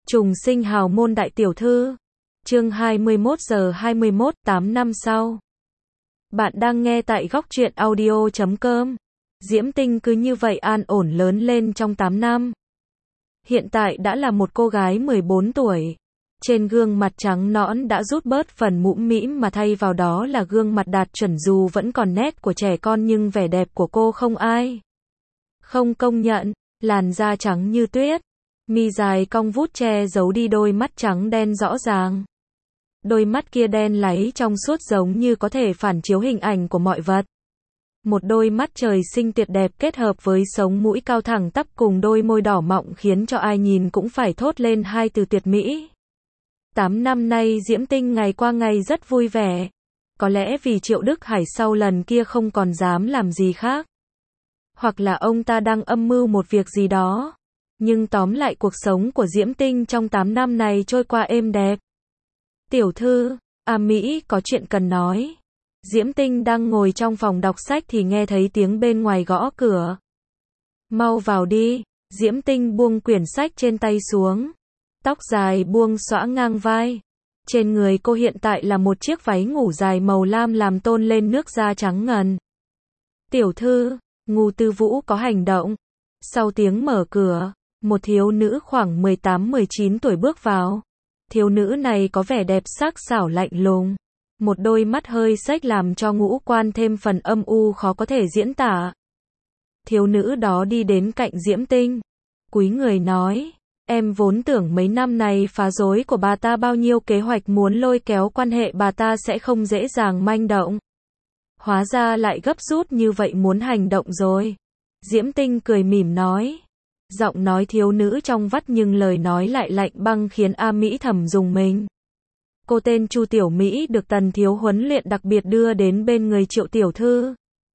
Trùng sinh hào môn đại tiểu thư. Chương 21 giờ 21, 8 năm sau. Bạn đang nghe tại góc truyện audio.com. Diễm Tinh cứ như vậy an ổn lớn lên trong 8 năm. Hiện tại đã là một cô gái 14 tuổi. Trên gương mặt trắng nõn đã rút bớt phần mũm mĩm mà thay vào đó là gương mặt đạt chuẩn, dù vẫn còn nét của trẻ con nhưng vẻ đẹp của cô không ai không công nhận. Làn da trắng như tuyết, mi dài cong vút che giấu đi đôi mắt trắng đen rõ ràng. Đôi mắt kia đen láy trong suốt giống như có thể phản chiếu hình ảnh của mọi vật. Một đôi mắt trời sinh tuyệt đẹp kết hợp với sống mũi cao thẳng tắp cùng đôi môi đỏ mọng khiến cho ai nhìn cũng phải thốt lên hai từ tuyệt mỹ. 8 năm nay Diễm Tinh ngày qua ngày rất vui vẻ. Có lẽ vì Triệu Đức Hải sau lần kia không còn dám làm gì khác. Hoặc là ông ta đang âm mưu một việc gì đó. Nhưng tóm lại cuộc sống của Diễm Tinh trong 8 năm này trôi qua êm đẹp. Tiểu thư, Mỹ có chuyện cần nói. Diễm Tinh đang ngồi trong phòng đọc sách thì nghe thấy tiếng bên ngoài gõ cửa. Mau vào đi. Diễm Tinh buông quyển sách trên tay xuống. Tóc dài buông xõa ngang vai. Trên người cô hiện tại là một chiếc váy ngủ dài màu lam làm tôn lên nước da trắng ngần. Tiểu thư, Ngô Tư Vũ có hành động. Sau tiếng mở cửa, một thiếu nữ khoảng 18-19 tuổi bước vào. Thiếu nữ này có vẻ đẹp sắc sảo lạnh lùng. Một đôi mắt hơi xếch làm cho ngũ quan thêm phần âm u khó có thể diễn tả. Thiếu nữ đó đi đến cạnh Diễm Tinh. Cúi người nói, em vốn tưởng mấy năm này phá rối của bà ta bao nhiêu kế hoạch muốn lôi kéo quan hệ bà ta sẽ không dễ dàng manh động. Hóa ra lại gấp rút như vậy muốn hành động rồi. Diễm Tinh cười mỉm nói. Giọng nói thiếu nữ trong vắt nhưng lời nói lại lạnh băng khiến Mỹ thầm rùng mình. Cô tên Chu Tiểu Mỹ được Tần Thiếu huấn luyện đặc biệt đưa đến bên người Triệu Tiểu Thư.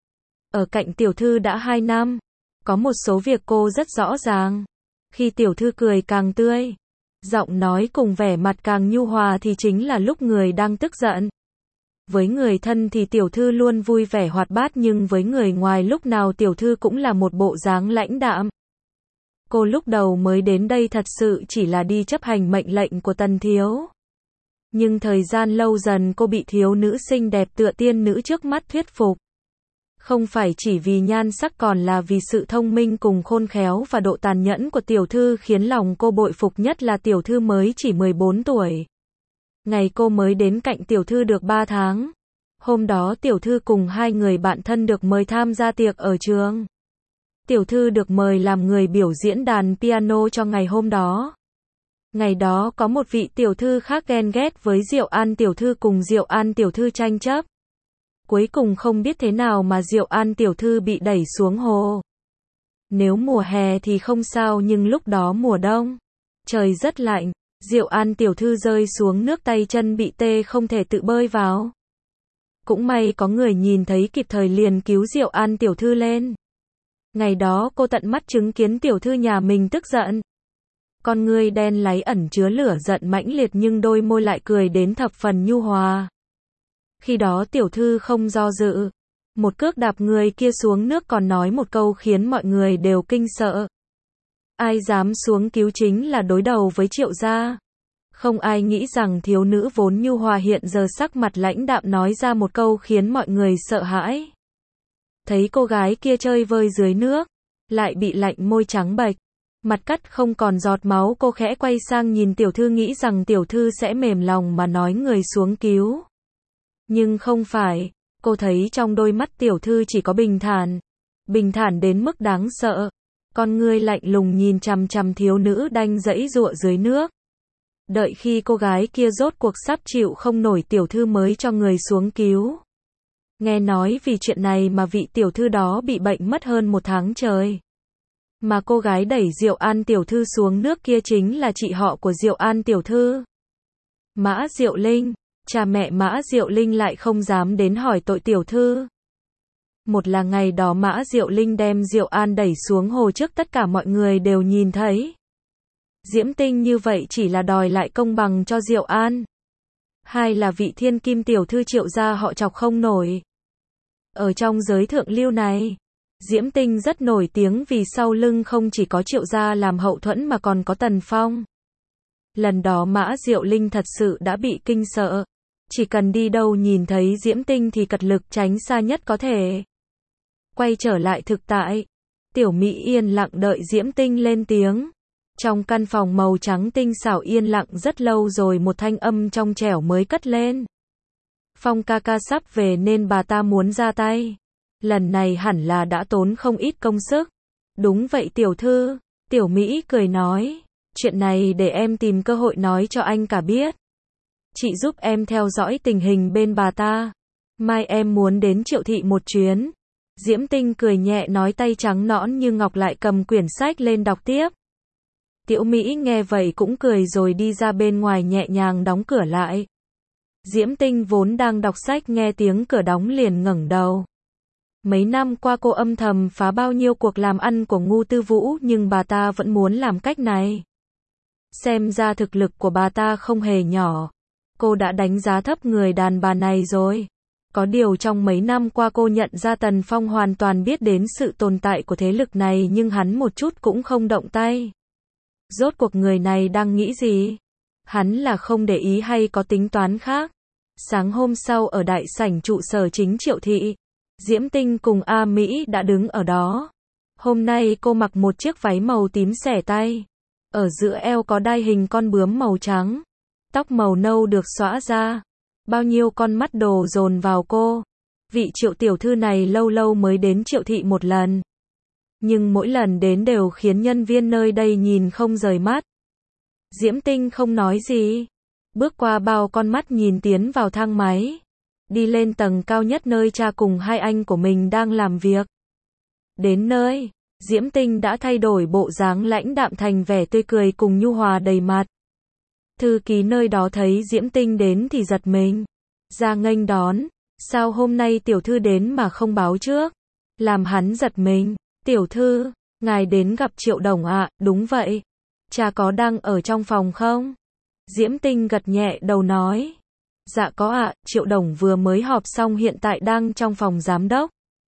Ở cạnh Tiểu Thư đã 2 năm. Có một số việc cô rất rõ ràng. Khi Tiểu Thư cười càng tươi, giọng nói cùng vẻ mặt càng nhu hòa thì chính là lúc người đang tức giận. Với người thân thì Tiểu Thư luôn vui vẻ hoạt bát nhưng với người ngoài lúc nào Tiểu Thư cũng là một bộ dáng lãnh đạm. Cô lúc đầu mới đến đây thật sự chỉ là đi chấp hành mệnh lệnh của Tần Thiếu. Nhưng thời gian lâu dần cô bị thiếu nữ xinh đẹp tựa tiên nữ trước mắt thuyết phục. Không phải chỉ vì nhan sắc còn là vì sự thông minh cùng khôn khéo và độ tàn nhẫn của Tiểu Thư khiến lòng cô bội phục, nhất là Tiểu Thư mới chỉ 14 tuổi. Ngày cô mới đến cạnh Tiểu Thư được 3 tháng. Hôm đó Tiểu Thư cùng 2 người bạn thân được mời tham gia tiệc ở trường. Tiểu Thư được mời làm người biểu diễn đàn piano cho ngày hôm đó. Ngày đó có một vị Tiểu Thư khác ghen ghét với Diệu An Tiểu Thư cùng Diệu An Tiểu Thư tranh chấp. Cuối cùng không biết thế nào mà Diệu An Tiểu Thư bị đẩy xuống hồ. Nếu mùa hè thì không sao nhưng lúc đó mùa đông, trời rất lạnh, Diệu An Tiểu Thư rơi xuống nước tay chân bị tê không thể tự bơi vào. Cũng may có người nhìn thấy kịp thời liền cứu Diệu An Tiểu Thư lên. Ngày đó cô tận mắt chứng kiến Tiểu Thư nhà mình tức giận. Con ngươi đen láy ẩn chứa lửa giận mãnh liệt nhưng đôi môi lại cười đến thập phần nhu hòa. Khi đó Tiểu Thư không do dự. Một cước đạp người kia xuống nước còn nói một câu khiến mọi người đều kinh sợ. Ai dám xuống cứu chính là đối đầu với Triệu gia. Không ai nghĩ rằng thiếu nữ vốn nhu hòa hiện giờ sắc mặt lãnh đạm nói ra một câu khiến mọi người sợ hãi. Thấy cô gái kia chơi vơi dưới nước, lại bị lạnh môi trắng bệch, mặt cắt không còn giọt máu, cô khẽ quay sang nhìn Tiểu Thư nghĩ rằng Tiểu Thư sẽ mềm lòng mà nói người xuống cứu. Nhưng không phải, cô thấy trong đôi mắt Tiểu Thư chỉ có bình thản đến mức đáng sợ. Con ngươi lạnh lùng nhìn chằm chằm thiếu nữ đanh dãy giụa dưới nước. Đợi khi cô gái kia rốt cuộc sắp chịu không nổi Tiểu Thư mới cho người xuống cứu. Nghe nói vì chuyện này mà vị Tiểu Thư đó bị bệnh mất hơn 1 tháng trời. Mà cô gái đẩy Diệu An Tiểu Thư xuống nước kia chính là chị họ của Diệu An Tiểu Thư, Mã Diệu Linh. Cha mẹ Mã Diệu Linh lại không dám đến hỏi tội Tiểu Thư. Một là ngày đó Mã Diệu Linh đem Diệu An đẩy xuống hồ trước tất cả mọi người đều nhìn thấy. Diễm Tinh như vậy chỉ là đòi lại công bằng cho Diệu An. Hai là vị thiên kim Tiểu Thư Triệu gia họ chọc không nổi. Ở trong giới thượng lưu này, Diễm Tinh rất nổi tiếng vì sau lưng không chỉ có Triệu gia làm hậu thuẫn mà còn có Tần Phong. Lần đó Mã Diệu Linh thật sự đã bị kinh sợ. Chỉ cần đi đâu nhìn thấy Diễm Tinh thì cật lực tránh xa nhất có thể. Quay trở lại thực tại. Tiểu Mỹ yên lặng đợi Diễm Tinh lên tiếng. Trong căn phòng màu trắng tinh xảo yên lặng rất lâu rồi một thanh âm trong trẻo mới cất lên. Phong ca ca sắp về nên bà ta muốn ra tay. Lần này hẳn là đã tốn không ít công sức. Đúng vậy tiểu thư. Tiểu Mỹ cười nói. Chuyện này để em tìm cơ hội nói cho anh cả biết. Chị giúp em theo dõi tình hình bên bà ta. Mai em muốn đến Triệu Thị một chuyến. Diễm Tinh cười nhẹ nói tay trắng nõn như ngọc lại cầm quyển sách lên đọc tiếp. Tiểu Mỹ nghe vậy cũng cười rồi đi ra bên ngoài nhẹ nhàng đóng cửa lại. Diễm Tinh vốn đang đọc sách nghe tiếng cửa đóng liền ngẩng đầu. Mấy năm qua cô âm thầm phá bao nhiêu cuộc làm ăn của Ngưu Tư Vũ nhưng bà ta vẫn muốn làm cách này. Xem ra thực lực của bà ta không hề nhỏ. Cô đã đánh giá thấp người đàn bà này rồi. Có điều trong mấy năm qua cô nhận ra Tần Phong hoàn toàn biết đến sự tồn tại của thế lực này nhưng hắn một chút cũng không động tay. Rốt cuộc người này đang nghĩ gì? Hắn là không để ý hay có tính toán khác? Sáng hôm sau ở đại sảnh trụ sở chính Triệu Thị, Diễm Tinh cùng A Mỹ đã đứng ở đó. Hôm nay cô mặc một chiếc váy màu tím xẻ tay. Ở giữa eo có đai hình con bướm màu trắng. Tóc màu nâu được xõa ra. Bao nhiêu con mắt đồ dồn vào cô. Vị Triệu tiểu thư này lâu lâu mới đến Triệu Thị một lần. Nhưng mỗi lần đến đều khiến nhân viên nơi đây nhìn không rời mắt. Diễm Tinh không nói gì. Bước qua bao con mắt nhìn tiến vào thang máy. Đi lên tầng cao nhất nơi cha cùng hai anh của mình đang làm việc. Đến nơi, Diễm Tinh đã thay đổi bộ dáng lãnh đạm thành vẻ tươi cười cùng nhu hòa đầy mặt. Thư ký nơi đó thấy Diễm Tinh đến thì giật mình. Ra nghênh đón. Sao hôm nay tiểu thư đến mà không báo trước? Làm hắn giật mình. Tiểu thư, ngài đến gặp Triệu Đồng ạ? Đúng vậy. Cha có đang ở trong phòng không? Diễm Tinh gật nhẹ đầu nói. Dạ có ạ, Triệu Đồng vừa mới họp xong hiện tại đang trong phòng giám đốc.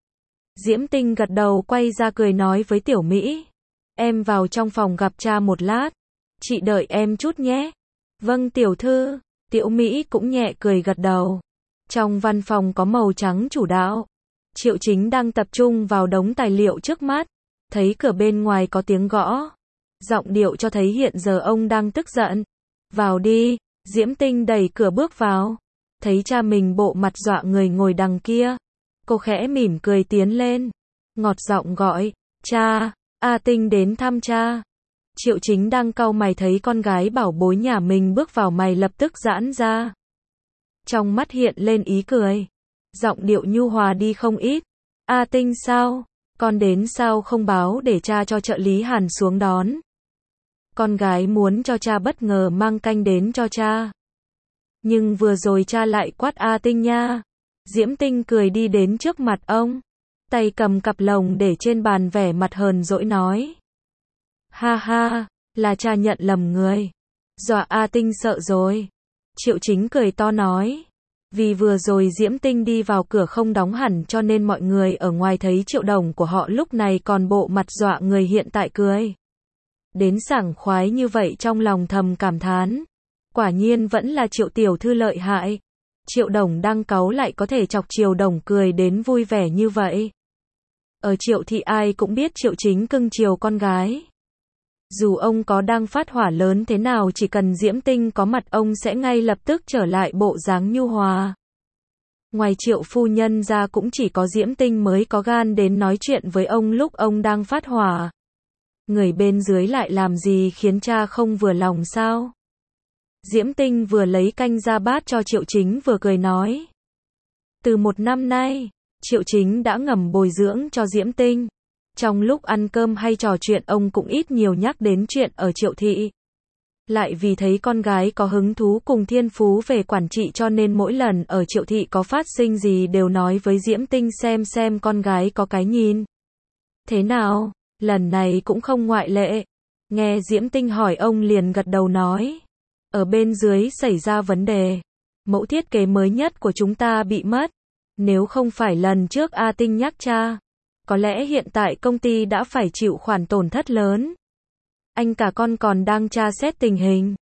Diễm Tinh gật đầu quay ra cười nói với Tiểu Mỹ. Em vào trong phòng gặp cha một lát. Chị đợi em chút nhé. Vâng tiểu thư. Tiểu Mỹ cũng nhẹ cười gật đầu. Trong văn phòng có màu trắng chủ đạo. Triệu Chính đang tập trung vào đống tài liệu trước mắt. Thấy cửa bên ngoài có tiếng gõ. Giọng điệu cho thấy hiện giờ ông đang tức giận. Vào đi. Diễm Tinh đẩy cửa bước vào. Thấy cha mình bộ mặt dọa người ngồi đằng kia. Cô khẽ mỉm cười tiến lên. Ngọt giọng gọi. Cha. A Tinh đến thăm cha. Triệu Chính đang cau mày thấy con gái bảo bối nhà mình bước vào mày lập tức giãn ra. Trong mắt hiện lên ý cười. Giọng điệu nhu hòa đi không ít. A Tinh sao? Con đến sao không báo để cha cho trợ lý Hàn xuống đón. Con gái muốn cho cha bất ngờ mang canh đến cho cha. Nhưng vừa rồi cha lại quát A Tinh nha. Diễm Tinh cười đi đến trước mặt ông. Tay cầm cặp lồng để trên bàn vẻ mặt hờn dỗi nói. Ha ha, là cha nhận lầm người. Dọa A Tinh sợ rồi. Triệu Chính cười to nói. Vì vừa rồi Diễm Tinh đi vào cửa không đóng hẳn cho nên mọi người ở ngoài thấy Triệu Đồng của họ lúc này còn bộ mặt dọa người hiện tại cười. Đến sảng khoái như vậy trong lòng thầm cảm thán. Quả nhiên vẫn là Triệu tiểu thư lợi hại. Triệu Đồng đang cáu lại có thể chọc Triệu Đồng cười đến vui vẻ như vậy. Ở Triệu Thị ai cũng biết Triệu Chính cưng chiều con gái. Dù ông có đang phát hỏa lớn thế nào chỉ cần Diễm Tinh có mặt ông sẽ ngay lập tức trở lại bộ dáng nhu hòa. Ngoài Triệu phu nhân ra cũng chỉ có Diễm Tinh mới có gan đến nói chuyện với ông lúc ông đang phát hỏa. Người bên dưới lại làm gì khiến cha không vừa lòng sao? Diễm Tinh vừa lấy canh ra bát cho Triệu Chính vừa cười nói. Từ một năm nay, Triệu Chính đã ngầm bồi dưỡng cho Diễm Tinh. Trong lúc ăn cơm hay trò chuyện ông cũng ít nhiều nhắc đến chuyện ở Triệu Thị. Lại vì thấy con gái có hứng thú cùng thiên phú về quản trị cho nên mỗi lần ở Triệu Thị có phát sinh gì đều nói với Diễm Tinh xem con gái có cái nhìn. Thế nào? Lần này cũng không ngoại lệ. Nghe Diễm Tinh hỏi ông liền gật đầu nói. Ở bên dưới xảy ra vấn đề. Mẫu thiết kế mới nhất của chúng ta bị mất. Nếu không phải lần trước A Tinh nhắc cha, có lẽ hiện tại công ty đã phải chịu khoản tổn thất lớn. Anh cả con còn đang tra xét tình hình.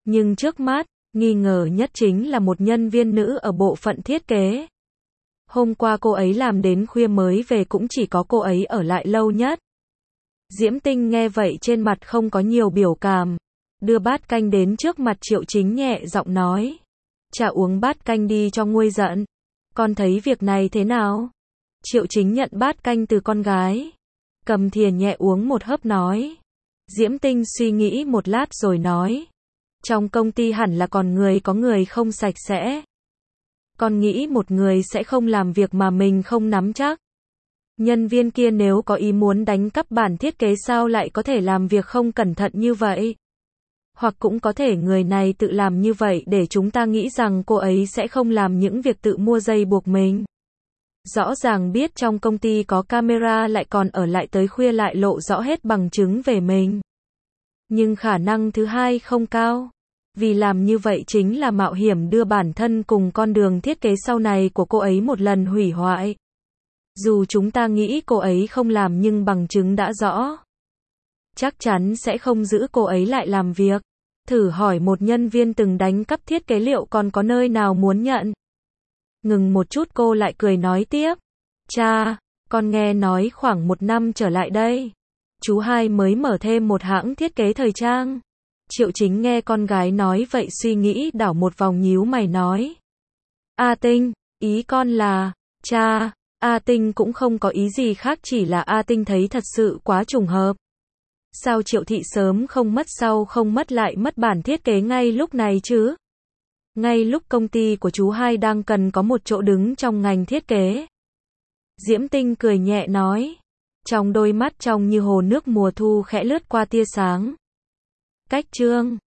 Nhưng trước mắt, nghi ngờ nhất chính là một nhân viên nữ ở bộ phận thiết kế. Hôm qua cô ấy làm đến khuya mới về, cũng chỉ có cô ấy ở lại lâu nhất. Diễm Tinh nghe vậy trên mặt không có nhiều biểu cảm, đưa bát canh đến trước mặt Triệu Chính nhẹ giọng nói. Chả uống bát canh đi cho nguôi giận. Con thấy việc này thế nào? Triệu Chính nhận bát canh từ con gái, cầm thìa nhẹ uống một hớp nói. Diễm Tinh suy nghĩ một lát rồi nói. Trong công ty hẳn là còn có người không sạch sẽ. Con nghĩ một người sẽ không làm việc mà mình không nắm chắc. Nhân viên kia nếu có ý muốn đánh cắp bản thiết kế sao lại có thể làm việc không cẩn thận như vậy? Hoặc cũng có thể người này tự làm như vậy để chúng ta nghĩ rằng cô ấy sẽ không làm những việc tự mua dây buộc mình. Rõ ràng biết trong công ty có camera lại còn ở lại tới khuya, lại lộ rõ hết bằng chứng về mình. Nhưng khả năng thứ hai không cao. Vì làm như vậy chính là mạo hiểm đưa bản thân cùng con đường thiết kế sau này của cô ấy một lần hủy hoại. Dù chúng ta nghĩ cô ấy không làm nhưng bằng chứng đã rõ. Chắc chắn sẽ không giữ cô ấy lại làm việc. Thử hỏi một nhân viên từng đánh cắp thiết kế liệu còn có nơi nào muốn nhận. Ngừng một chút cô lại cười nói tiếp. Cha, con nghe nói khoảng 1 năm trở lại đây, chú hai mới mở thêm một hãng thiết kế thời trang. Triệu Chính nghe con gái nói vậy suy nghĩ đảo một vòng nhíu mày nói. A Tinh, ý con là, cha, A Tinh cũng không có ý gì khác, chỉ là A Tinh thấy thật sự quá trùng hợp. Sao Triệu Thị sớm không mất sau không mất lại mất bản thiết kế ngay lúc này chứ? Ngay lúc công ty của chú hai đang cần có một chỗ đứng trong ngành thiết kế. Diễm Tinh cười nhẹ nói. Trong đôi mắt trong như hồ nước mùa thu khẽ lướt qua tia sáng. Cách chương